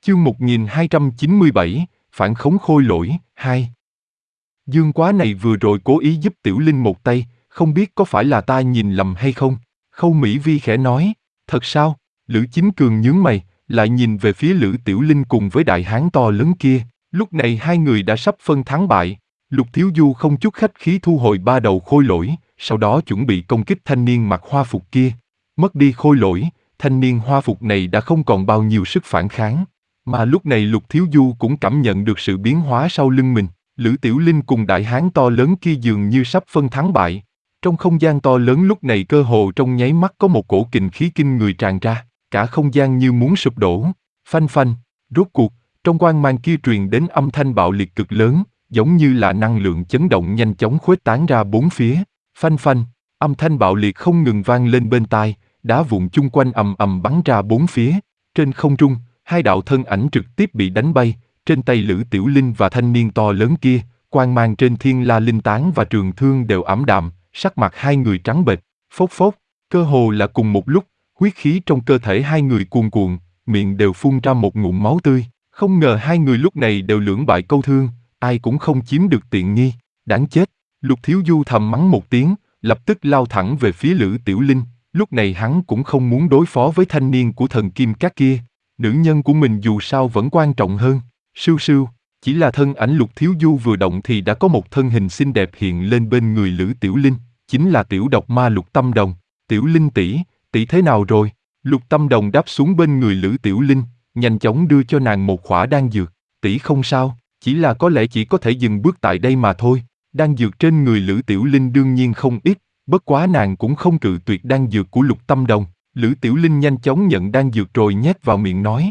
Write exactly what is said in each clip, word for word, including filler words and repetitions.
Chương một nghìn hai trăm chín mươi bảy, Phản khống khôi lỗi, hai. Dương Quá này vừa rồi cố ý giúp Tiểu Linh một tay, không biết có phải là ta nhìn lầm hay không? Khâu Mỹ Vi khẽ nói, thật sao? Lữ Chính Cường nhướng mày, lại nhìn về phía Lữ Tiểu Linh cùng với đại hán to lớn kia. Lúc này hai người đã sắp phân thắng bại. Lục Thiếu Du không chút khách khí thu hồi ba đầu khôi lỗi, sau đó chuẩn bị công kích thanh niên mặc hoa phục kia. Mất đi khôi lỗi, thanh niên hoa phục này đã không còn bao nhiêu sức phản kháng. Mà lúc này Lục Thiếu Du cũng cảm nhận được sự biến hóa sau lưng mình. Lữ Tiểu Linh cùng đại hán to lớn kia dường như sắp phân thắng bại. Trong không gian to lớn lúc này cơ hồ trong nháy mắt có một cổ kình khí kinh người tràn ra, cả không gian như muốn sụp đổ. Phanh phanh, rốt cuộc, trong quang mang kia truyền đến âm thanh bạo liệt cực lớn, giống như là năng lượng chấn động nhanh chóng khuếch tán ra bốn phía. Phanh phanh, âm thanh bạo liệt không ngừng vang lên bên tai, đá vụn chung quanh ầm ầm bắn ra bốn phía. Trên không trung, hai đạo thân ảnh trực tiếp bị đánh bay, trên tay Lữ Tiểu Linh và thanh niên to lớn kia, quang mang trên thiên la linh tán và trường thương đều ảm đạm, sắc mặt hai người trắng bệch, phốc phốc, cơ hồ là cùng một lúc, huyết khí trong cơ thể hai người cuồn cuộn, miệng đều phun ra một ngụm máu tươi, không ngờ hai người lúc này đều lưỡng bại câu thương, ai cũng không chiếm được tiện nghi, đáng chết. Lục Thiếu Du thầm mắng một tiếng, lập tức lao thẳng về phía Lữ Tiểu Linh, lúc này hắn cũng không muốn đối phó với thanh niên của thần kim các kia. Nữ nhân của mình dù sao vẫn quan trọng hơn. Sưu sưu, chỉ là thân ảnh Lục Thiếu Du vừa động thì đã có một thân hình xinh đẹp hiện lên bên người Lữ Tiểu Linh, chính là tiểu độc ma Lục Tâm Đồng. Tiểu Linh tỷ, tỷ thế nào rồi? Lục Tâm Đồng đáp xuống bên người Lữ Tiểu Linh, nhanh chóng đưa cho nàng một khỏa đan dược. Tỷ không sao, chỉ là có lẽ chỉ có thể dừng bước tại đây mà thôi. Đan dược trên người Lữ Tiểu Linh đương nhiên không ít, bất quá nàng cũng không cự tuyệt đan dược của Lục Tâm Đồng. Lữ Tiểu Linh nhanh chóng nhận đan dược rồi nhét vào miệng nói.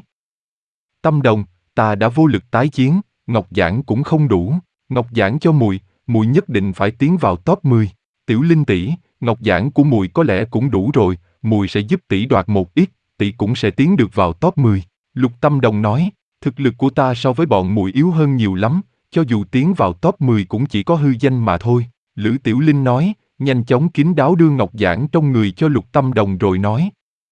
Tâm Đồng, ta đã vô lực tái chiến, Ngọc Giản cũng không đủ. Ngọc Giản cho mùi, mùi nhất định phải tiến vào top mười. Tiểu Linh tỷ, Ngọc Giản của mùi có lẽ cũng đủ rồi, mùi sẽ giúp tỷ đoạt một ít, tỷ cũng sẽ tiến được vào top mười. Lục Tâm Đồng nói, thực lực của ta so với bọn mùi yếu hơn nhiều lắm, cho dù tiến vào top mười cũng chỉ có hư danh mà thôi. Lữ Tiểu Linh nói, nhanh chóng kín đáo đưa Ngọc Giản trong người cho Lục Tâm Đồng rồi nói.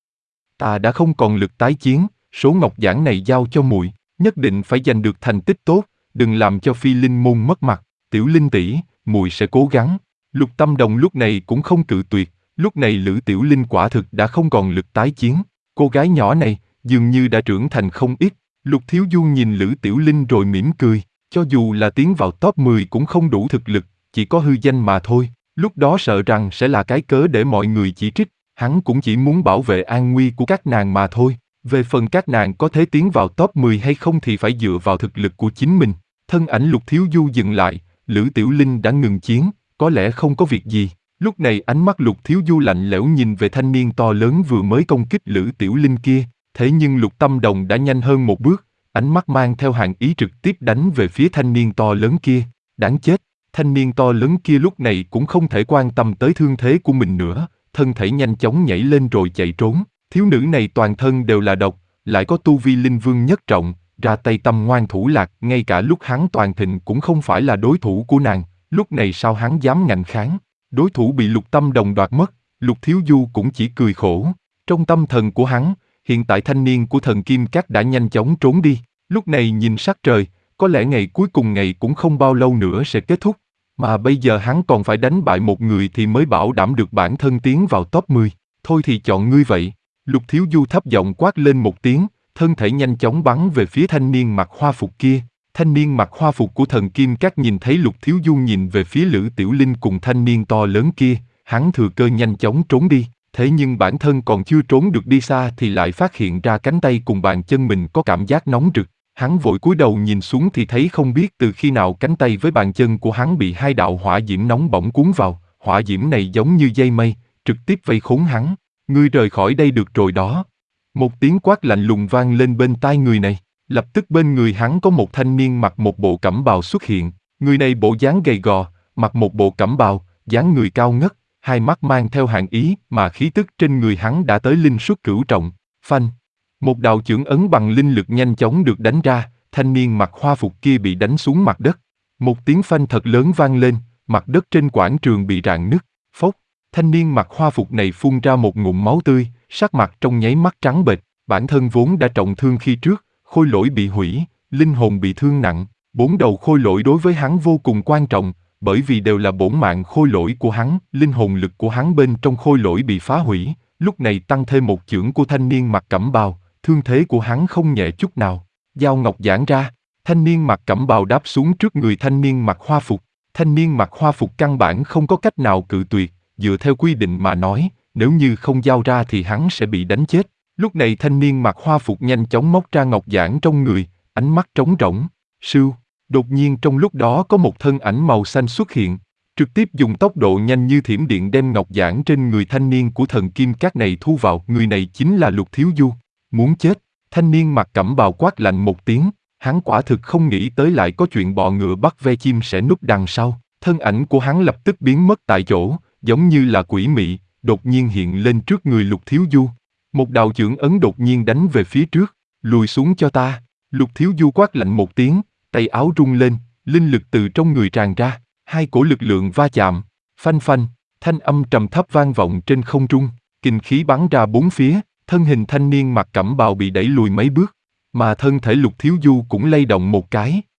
Ta đã không còn lực tái chiến, số Ngọc Giản này giao cho muội, nhất định phải giành được thành tích tốt, đừng làm cho Phi Linh môn mất mặt. Tiểu Linh tỷ, muội sẽ cố gắng. Lục Tâm Đồng lúc này cũng không cự tuyệt, lúc này Lữ Tiểu Linh quả thực đã không còn lực tái chiến. Cô gái nhỏ này, dường như đã trưởng thành không ít. Lục Thiếu Du nhìn Lữ Tiểu Linh rồi mỉm cười, cho dù là tiến vào top mười cũng không đủ thực lực, chỉ có hư danh mà thôi. Lúc đó sợ rằng sẽ là cái cớ để mọi người chỉ trích, hắn cũng chỉ muốn bảo vệ an nguy của các nàng mà thôi. Về phần các nàng có thể tiến vào top mười hay không thì phải dựa vào thực lực của chính mình. Thân ảnh Lục Thiếu Du dừng lại, Lữ Tiểu Linh đã ngừng chiến, có lẽ không có việc gì. Lúc này ánh mắt Lục Thiếu Du lạnh lẽo nhìn về thanh niên to lớn vừa mới công kích Lữ Tiểu Linh kia, thế nhưng Lục Tâm Đồng đã nhanh hơn một bước, ánh mắt mang theo hàn ý trực tiếp đánh về phía thanh niên to lớn kia. Đáng chết, thanh niên to lớn kia lúc này cũng không thể quan tâm tới thương thế của mình nữa, thân thể nhanh chóng nhảy lên rồi chạy trốn. Thiếu nữ này toàn thân đều là độc, lại có tu vi linh vương nhất trọng, ra tay tâm ngoan thủ lạc, ngay cả lúc hắn toàn thịnh cũng không phải là đối thủ của nàng, lúc này sao hắn dám ngạnh kháng. Đối thủ bị Lục Tâm Đồng đoạt mất, Lục Thiếu Du cũng chỉ cười khổ. Trong tâm thần của hắn, hiện tại thanh niên của thần Kim Các đã nhanh chóng trốn đi, lúc này nhìn sắc trời, có lẽ ngày cuối cùng ngày cũng không bao lâu nữa sẽ kết thúc, mà bây giờ hắn còn phải đánh bại một người thì mới bảo đảm được bản thân tiến vào top mười, thôi thì chọn ngươi vậy. Lục Thiếu Du thấp giọng quát lên một tiếng, thân thể nhanh chóng bắn về phía thanh niên mặc hoa phục kia. Thanh niên mặc hoa phục của thần Kim Các nhìn thấy Lục Thiếu Du nhìn về phía Lữ Tiểu Linh cùng thanh niên to lớn kia, hắn thừa cơ nhanh chóng trốn đi, thế nhưng bản thân còn chưa trốn được đi xa thì lại phát hiện ra cánh tay cùng bàn chân mình có cảm giác nóng rực. Hắn vội cúi đầu nhìn xuống thì thấy không biết từ khi nào cánh tay với bàn chân của hắn bị hai đạo hỏa diễm nóng bỏng cuốn vào, hỏa diễm này giống như dây mây, trực tiếp vây khốn hắn. Ngươi rời khỏi đây được rồi đó. Một tiếng quát lạnh lùng vang lên bên tai người này, lập tức bên người hắn có một thanh niên mặc một bộ cẩm bào xuất hiện, người này bộ dáng gầy gò, mặc một bộ cẩm bào, dáng người cao ngất, hai mắt mang theo hàn ý mà khí tức trên người hắn đã tới linh suất cửu trọng. Phanh! Một đạo chưởng ấn bằng linh lực nhanh chóng được đánh ra, thanh niên mặc hoa phục kia bị đánh xuống mặt đất. Một tiếng phanh thật lớn vang lên, mặt đất trên quảng trường bị rạn nứt, phốc. Thanh niên mặc hoa phục này phun ra một ngụm máu tươi, sắc mặt trong nháy mắt trắng bệch, bản thân vốn đã trọng thương khi trước, khôi lỗi bị hủy, linh hồn bị thương nặng. Bốn đầu khôi lỗi đối với hắn vô cùng quan trọng, bởi vì đều là bổn mạng khôi lỗi của hắn, linh hồn lực của hắn bên trong khôi lỗi bị phá hủy, lúc này tăng thêm một chưởng của thanh niên mặc cẩm bào, thương thế của hắn không nhẹ chút nào. Dao ngọc giãn ra, thanh niên mặc cẩm bào đáp xuống trước người thanh niên mặc hoa phục. Thanh niên mặc hoa phục căn bản không có cách nào cự tuyệt, dựa theo quy định mà nói, nếu như không giao ra thì hắn sẽ bị đánh chết. Lúc này thanh niên mặc hoa phục nhanh chóng móc ra ngọc giản trong người, ánh mắt trống rỗng. Sưu, đột nhiên trong lúc đó có một thân ảnh màu xanh xuất hiện, trực tiếp dùng tốc độ nhanh như thiểm điện đem ngọc giản trên người thanh niên của thần kim cát này thu vào. Người này chính là Lục Thiếu Du. Muốn chết, thanh niên mặc cẩm bào quát lạnh một tiếng, hắn quả thực không nghĩ tới lại có chuyện bọ ngựa bắt ve chim sẽ núp đằng sau. Thân ảnh của hắn lập tức biến mất tại chỗ, giống như là quỷ mị, đột nhiên hiện lên trước người Lục Thiếu Du. Một đạo chưởng ấn đột nhiên đánh về phía trước, lùi xuống cho ta. Lục Thiếu Du quát lạnh một tiếng, tay áo rung lên, linh lực từ trong người tràn ra, hai cổ lực lượng va chạm, phanh phanh, thanh âm trầm thấp vang vọng trên không trung, kình khí bắn ra bốn phía, thân hình thanh niên mặc cẩm bào bị đẩy lùi mấy bước, mà thân thể Lục Thiếu Du cũng lay động một cái.